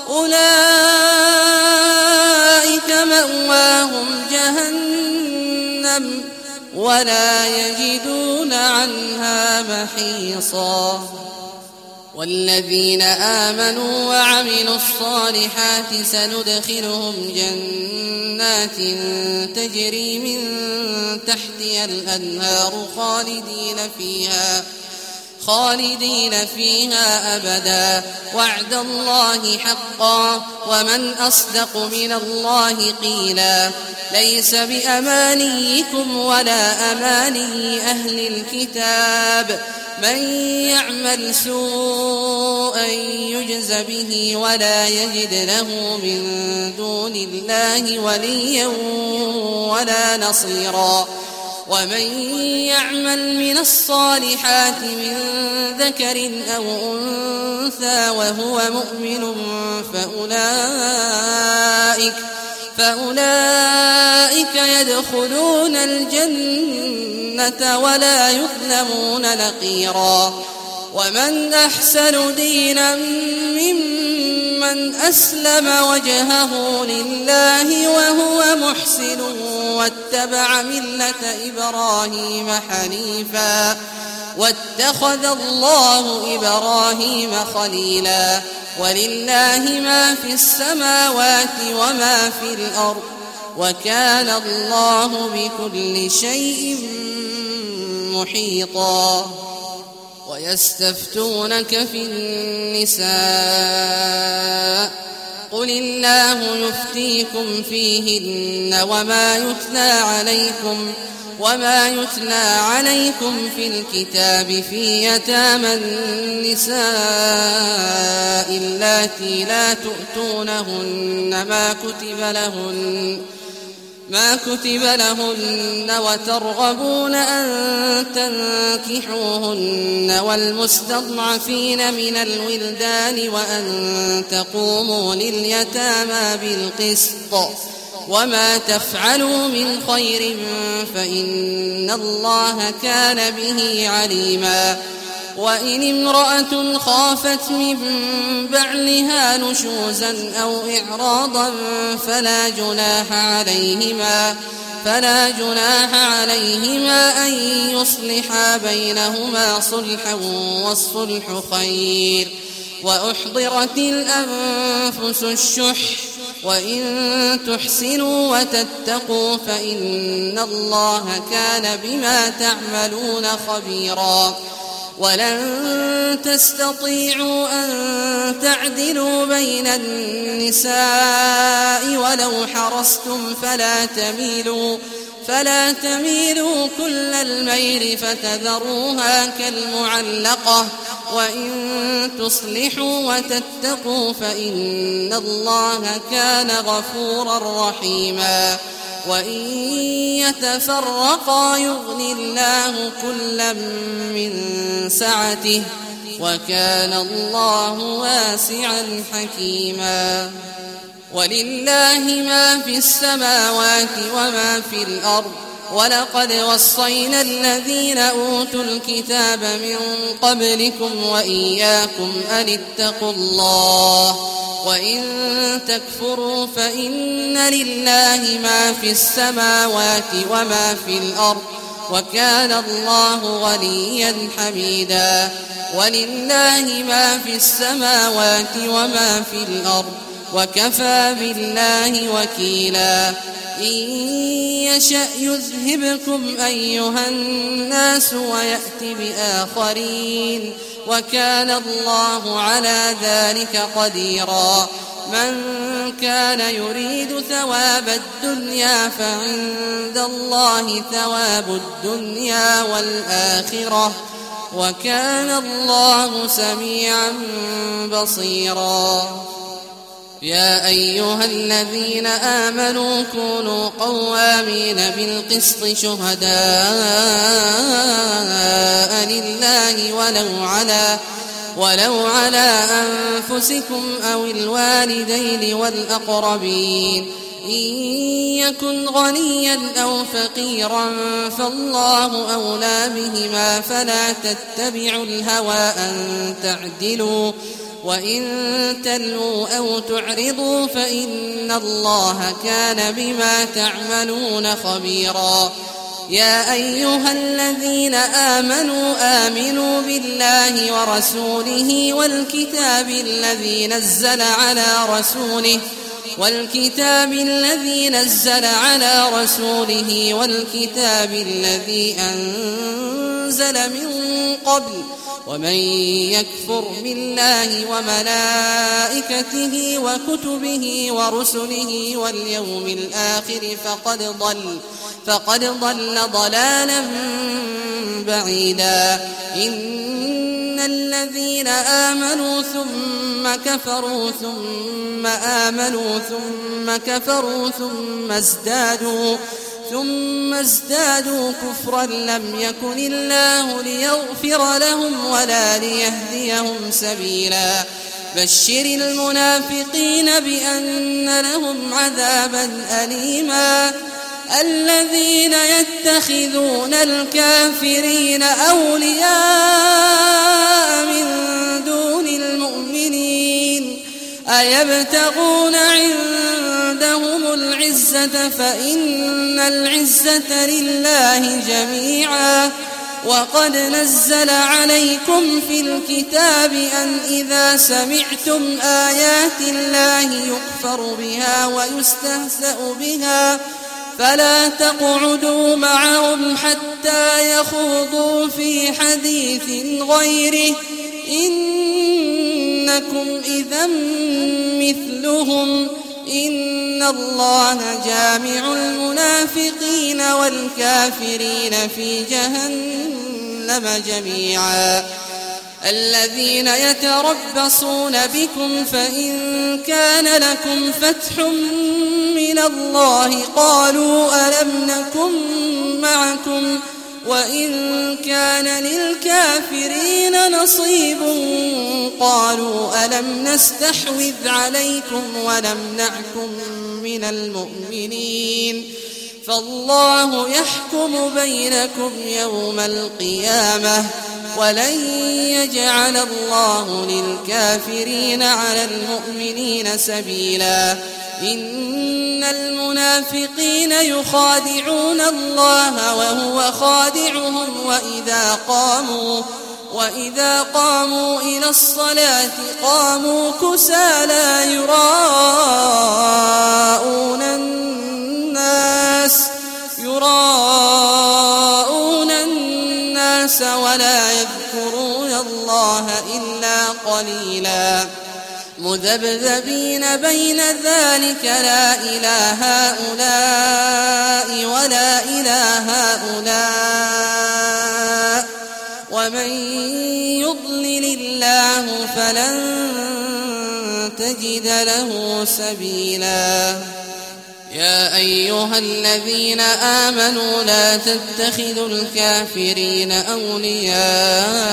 أولئك مأواهم جهنم ولا يجدون عنها محيصا والذين آمنوا وعملوا الصالحات سندخلهم جنات تجري من تحتها الأنهار خالدين فيها خالدين فيها أبدا وعد الله حقا ومن أصدق من الله قيلا ليس بأمانيكم ولا أماني أهل الكتاب من يعمل سوءا يجز به ولا يجد له من دون الله وليا ولا نصيرا ومن يعمل من الصالحات من ذكر أو أنثى وهو مؤمن فأولئك فأولئك يدخلون الجنة ولا يظلمون نقيرا ومن أحسن دينا ممن أسلم وجهه لله وهو محسن واتبع ملة إبراهيم حنيفا واتخذ الله إبراهيم خليلا ولله ما في السماوات وما في الأرض وكان الله بكل شيء محيطا ويستفتونك في النساء قل الله يفتيكم فيهن وما يتلى عليكم وما يتلى عليكم في الكتاب في يتامى النساء اللاتي لا تؤتونهن ما كتب لهن ما كتب لهن وترغبون أن تنكحوهن والمستضعفين من الولدان وأن تقوموا لليتامى بالقسط وما تفعلوا من خير فإن الله كان به عليما وإن امرأة خافت من بعلها نشوزا أو إعراضا فلا جناح عليهما فلا جناح عليهما أن يصلحا بينهما صلحا والصلح خير وأحضرت الأنفس الشح وإن تحسنوا وتتقوا فإن الله كان بما تعملون خبيرا ولن تستطيعوا أن تعدلوا بين النساء ولو حرصتم فلا تميلوا فلا تميلوا كل الميل فتذروها كالمعلقة وإن تصلحوا وتتقوا فإن الله كان غفورا رحيما وإن يتفرقا يغني الله كلا من سعته وكان الله واسعا حكيما ولله ما في السماوات وما في الأرض ولقد وصينا الذين أوتوا الكتاب من قبلكم وإياكم أن اتقوا الله وإن تكفروا فإن لله ما في السماوات وما في الأرض وكان الله غنيا حميدا ولله ما في السماوات وما في الأرض وكفى بالله وكيلا إن يشأ يذهبكم أيها الناس ويأت بآخرين وكان الله على ذلك قديرا من كان يريد ثواب الدنيا فعند الله ثواب الدنيا والآخرة وكان الله سميعا بصيرا يا أيها الذين آمنوا كونوا قوامين بالقسط شهداء لله ولو على ولو على أنفسكم أو الوالدين والأقربين إن يكن غنيا أو فقيرا فالله أولى بهما فلا تتبعوا الهوى أن تعدلوا وإن تلووا أو تعرضوا فإن الله كان بما تعملون خبيرا يا أيها الذين آمنوا آمنوا بالله ورسوله والكتاب الذي نزل على رسوله والكتاب الذي نزل على رسوله والكتاب الذي أنزل من قبل ومن يكفر بالله وملائكته وكتبه ورسله واليوم الآخر فقد ضل فقد ضل ضلالا بعيدا إن الذين آمنوا ثم كفروا ثم آمنوا ثم كفروا ثم ازدادوا ثم ازدادوا كفرا لم يكن الله ليغفر لهم ولا ليهديهم سبيلا بشر المنافقين بأن لهم عذابا أليما الذين يتخذون الكافرين أولياء من دون المؤمنين أيبتغون عندهم العزة فإن العزة لله جميعا وقد نزل عليكم في الكتاب أن إذا سمعتم آيات الله يكفر بها ويستهزأ بها فلا تقعدوا معهم حتى يخوضوا في حديث غيره إنكم إذا مثلهم إن الله جامع المنافقين والكافرين في جهنم جميعا الذين يتربصون بكم فإن كان لكم فتح من الله قالوا ألم نكن معكم وإن كان للكافرين نصيب قالوا ألم نستحوذ عليكم ونمنعكم من المؤمنين فالله يحكم بينكم يوم القيامة ولن يجعل الله للكافرين على المؤمنين سبيلا إن المنافقين يخادعون الله وهو خادعهم وإذا قاموا وإذا قاموا إلى الصلاة قاموا كسالى يراءون الناس يراءون الناس ولا يذكرون الله إلا قليلا مذبذبين بين ذلك لا إله هؤلاء ولا إله هؤلاء ومن يضلل الله فلن تجد له سبيلا يا أيها الذين آمنوا لا تتخذوا الكافرين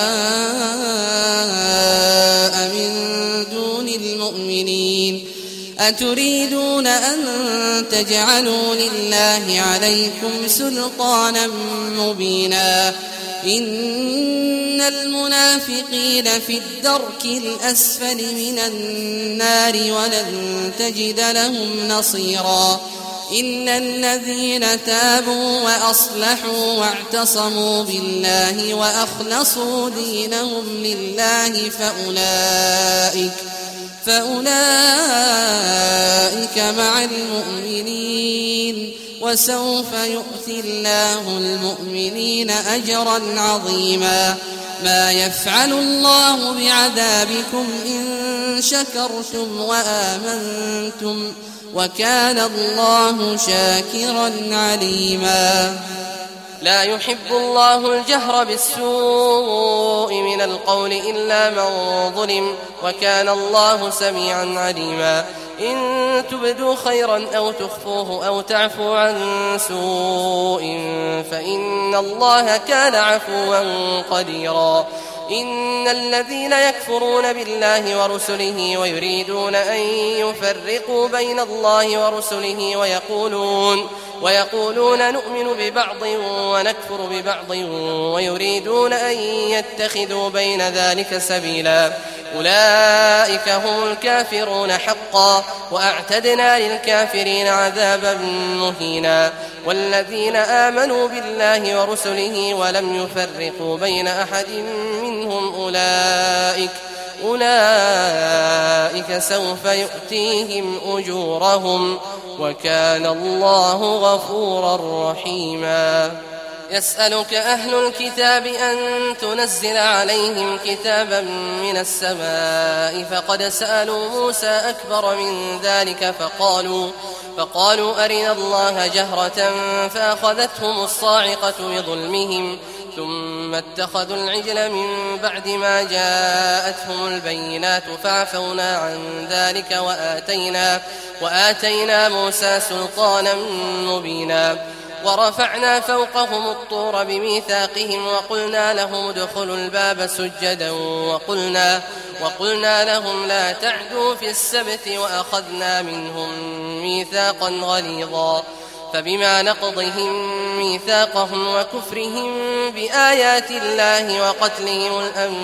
أولياء من دون المؤمنين أتريدون أن تجعلوا لله عليكم سلطانا مبينا إن المنافقين في الدرك الأسفل من النار ولن تجد لهم نصيرا إلا الذين تابوا وأصلحوا واعتصموا بالله وأخلصوا دينهم لله فأولئك فأولئك مع المؤمنين وسوف يؤتي الله المؤمنين أجرا عظيما ما يفعل الله بعذابكم إن شكرتم وآمنتم وكان الله شاكرا عليما لا يحب الله الجهر بالسوء من القول إلا من ظلم وكان الله سميعا عليما إن تبدوا خيرا أو تخفوه أو تعفوا عن سوء فإن الله كان عفوا قديرا إن الذين يكفرون بالله ورسله ويريدون أن يفرقوا بين الله ورسله ويقولون ويقولون نؤمن ببعض ونكفر ببعض ويريدون أن يتخذوا بين ذلك سبيلا أولئك هم الكافرون حقا وأعتدنا للكافرين عذابا مهينا والذين آمنوا بالله ورسله ولم يفرقوا بين أحد منهم أولئك أولئك سوف يؤتيهم أجورهم وكان الله غفورا رحيما يسألك أهل الكتاب أن تنزل عليهم كتابا من السماء فقد سألوا موسى أكبر من ذلك فقالوا فقالوا أرنا الله جهرة فأخذتهم الصاعقة بظلمهم ثم اتخذوا العجل من بعد ما جاءتهم البينات فعفونا عن ذلك وآتينا, وآتينا موسى سلطانا مبينا ورفعنا فوقهم الطور بميثاقهم وقلنا لهم ادخلوا الباب سجدا وقلنا, وقلنا لهم لا تعدوا في السبت وأخذنا منهم ميثاقا غليظا فبما نقضهم ميثاقهم وكفرهم بآيات الله وقتلهم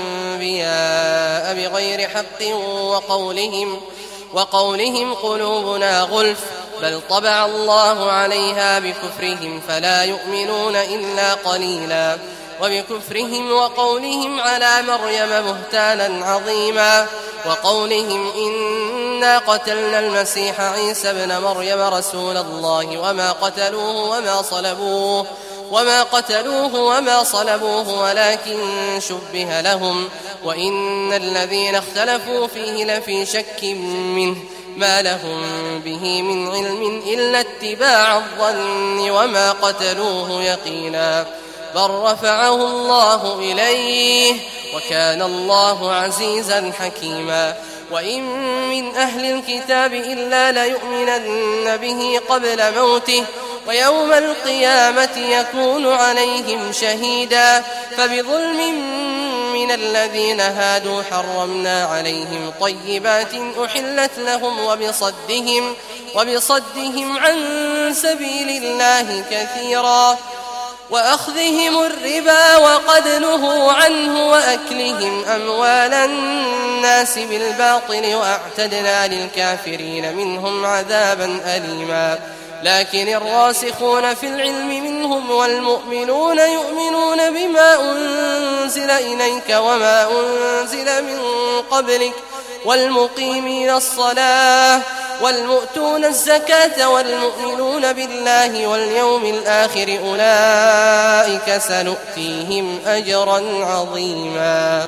الأنبياء بغير حق وقولهم, وقولهم قلوبنا غلف بل طبع الله عليها بكفرهم فلا يؤمنون إلا قليلا وبكفرهم وقولهم على مريم بهتانا عظيما وقولهم إنا قتلنا المسيح عيسى ابن مريم رسول الله وما قتلوه وما صلبوه وما قتلوه وما صلبوه ولكن شبه لهم وإن الذين اختلفوا فيه لفي شك منه ما لهم به من علم إلا اتباع الظن وما قتلوه يقينا بل رفعه الله إليه وكان الله عزيزا حكيما وإن من أهل الكتاب إلا ليؤمنن به قبل موته ويوم القيامة يكون عليهم شهيدا فبظلم من الذين هادوا حرمنا عليهم طيبات أحلت لهم وبصدهم, وبصدهم عن سبيل الله كثيرا وأخذهم الربا وقد نهوا عنه وأكلهم أموال الناس بالباطل وأعتدنا للكافرين منهم عذابا أليما لكن الراسخون في العلم منهم والمؤمنون يؤمنون بما أنزل إليك وما أنزل من قبلك والمقيمين الصلاة والمؤتون الزكاة والمؤمنون بالله واليوم الآخر أولئك سنؤتيهم أجرا عظيما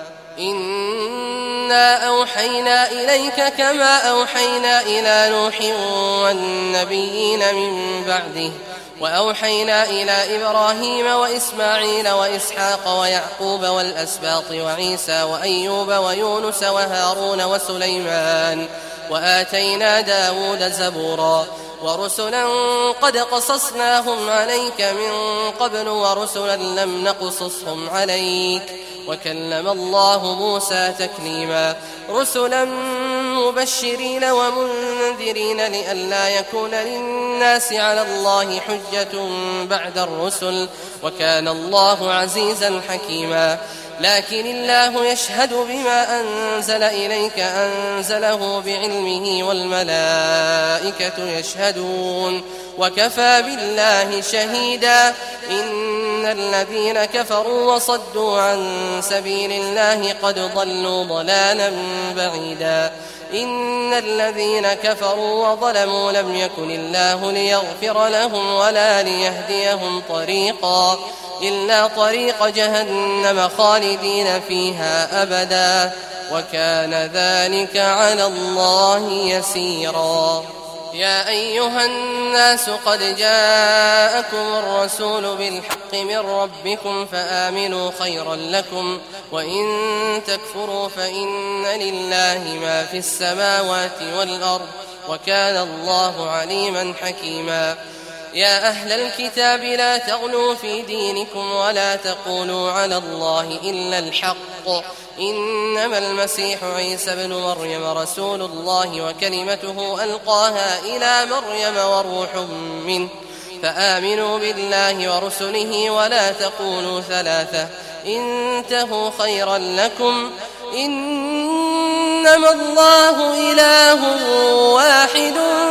إنا أوحينا إليك كما أوحينا إلى نوح والنبيين من بعده وأوحينا إلى إبراهيم وإسماعيل وإسحاق ويعقوب والأسباط وعيسى وأيوب ويونس وهارون وسليمان وآتينا داود زبورا ورسلا قد قصصناهم عليك من قبل ورسلا لم نقصصهم عليك وكلم الله موسى تكليما رسلا مبشرين ومنذرين لئلا يكون للناس على الله حجة بعد الرسل وكان الله عزيزا حكيما لكن الله يشهد بما أنزل إليك أنزله بعلمه والملائكة يشهدون وكفى بالله شهيدا إن الذين كفروا وصدوا عن سبيل الله قد ضلوا ضلالا بعيدا إن الذين كفروا وظلموا لم يكن الله ليغفر لهم ولا ليهديهم طريقا إلا طريق جهنم خالدين فيها أبدا وكان ذلك على الله يسيرا يا أيها الناس قد جاءكم الرسول بالحق من ربكم فآمنوا خيرا لكم وإن تكفروا فإن لله ما في السماوات والأرض وكان الله عليما حكيما يا أهل الكتاب لا تغلوا في دينكم ولا تقولوا على الله إلا الحق إنما المسيح عيسى بن مريم رسول الله وكلمته ألقاها إلى مريم وروح منه فآمنوا بالله ورسله ولا تقولوا ثلاثة انتهوا خيرا لكم إنما الله إله واحد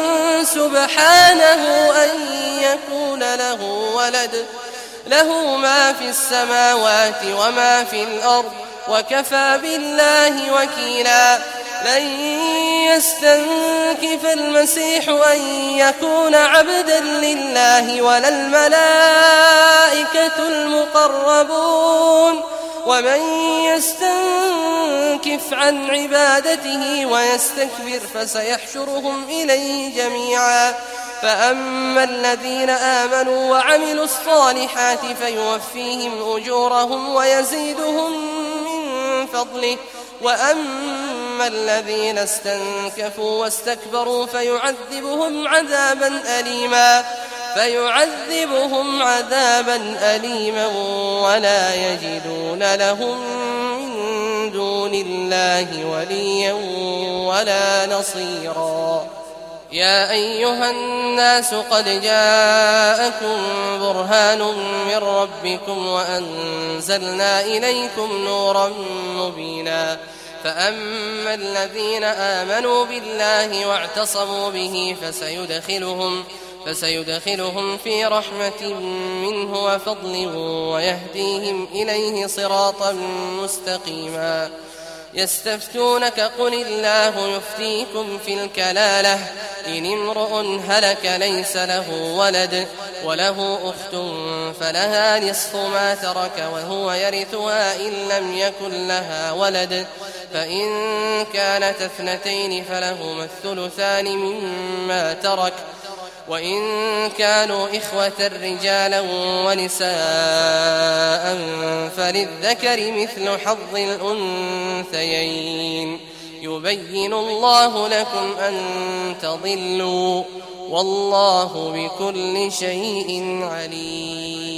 سبحانه أن يكون له ولد له ما في السماوات وما في الأرض وكفى بالله وكيلا لن يستنكف المسيح أن يكون عبدا لله ولا الملائكة المقربون ومن يستنكف عن عبادته ويستكبر فسيحشرهم إليه جميعا فأما الذين آمنوا وعملوا الصالحات فيوفيهم أجورهم ويزيدهم من فضله وأما الذين استنكفوا واستكبروا فيعذبهم عذابا أليما فيعذبهم عذابا أليما ولا يجدون لهم من دون الله وليا ولا نصيرا يا أيها الناس قد جاءكم برهان من ربكم وأنزلنا إليكم نورا مبينا فأما الذين آمنوا بالله واعتصموا به فسيدخلهم فسيدخلهم في رحمة منه وفضل ويهديهم إليه صراطا مستقيما يستفتونك قل الله يفتيكم في الكلالة إن امرؤ هلك ليس له ولد وله أخت فلها نصف ما ترك وهو يرثها إن لم يكن لها ولد فإن كانت اثنتين فلهما الثلثان مما ترك وإن كانوا إخوة رجالا ونساء فللذكر مثل حظ الأنثيين يبين الله لكم أن تضلوا والله بكل شيء عليم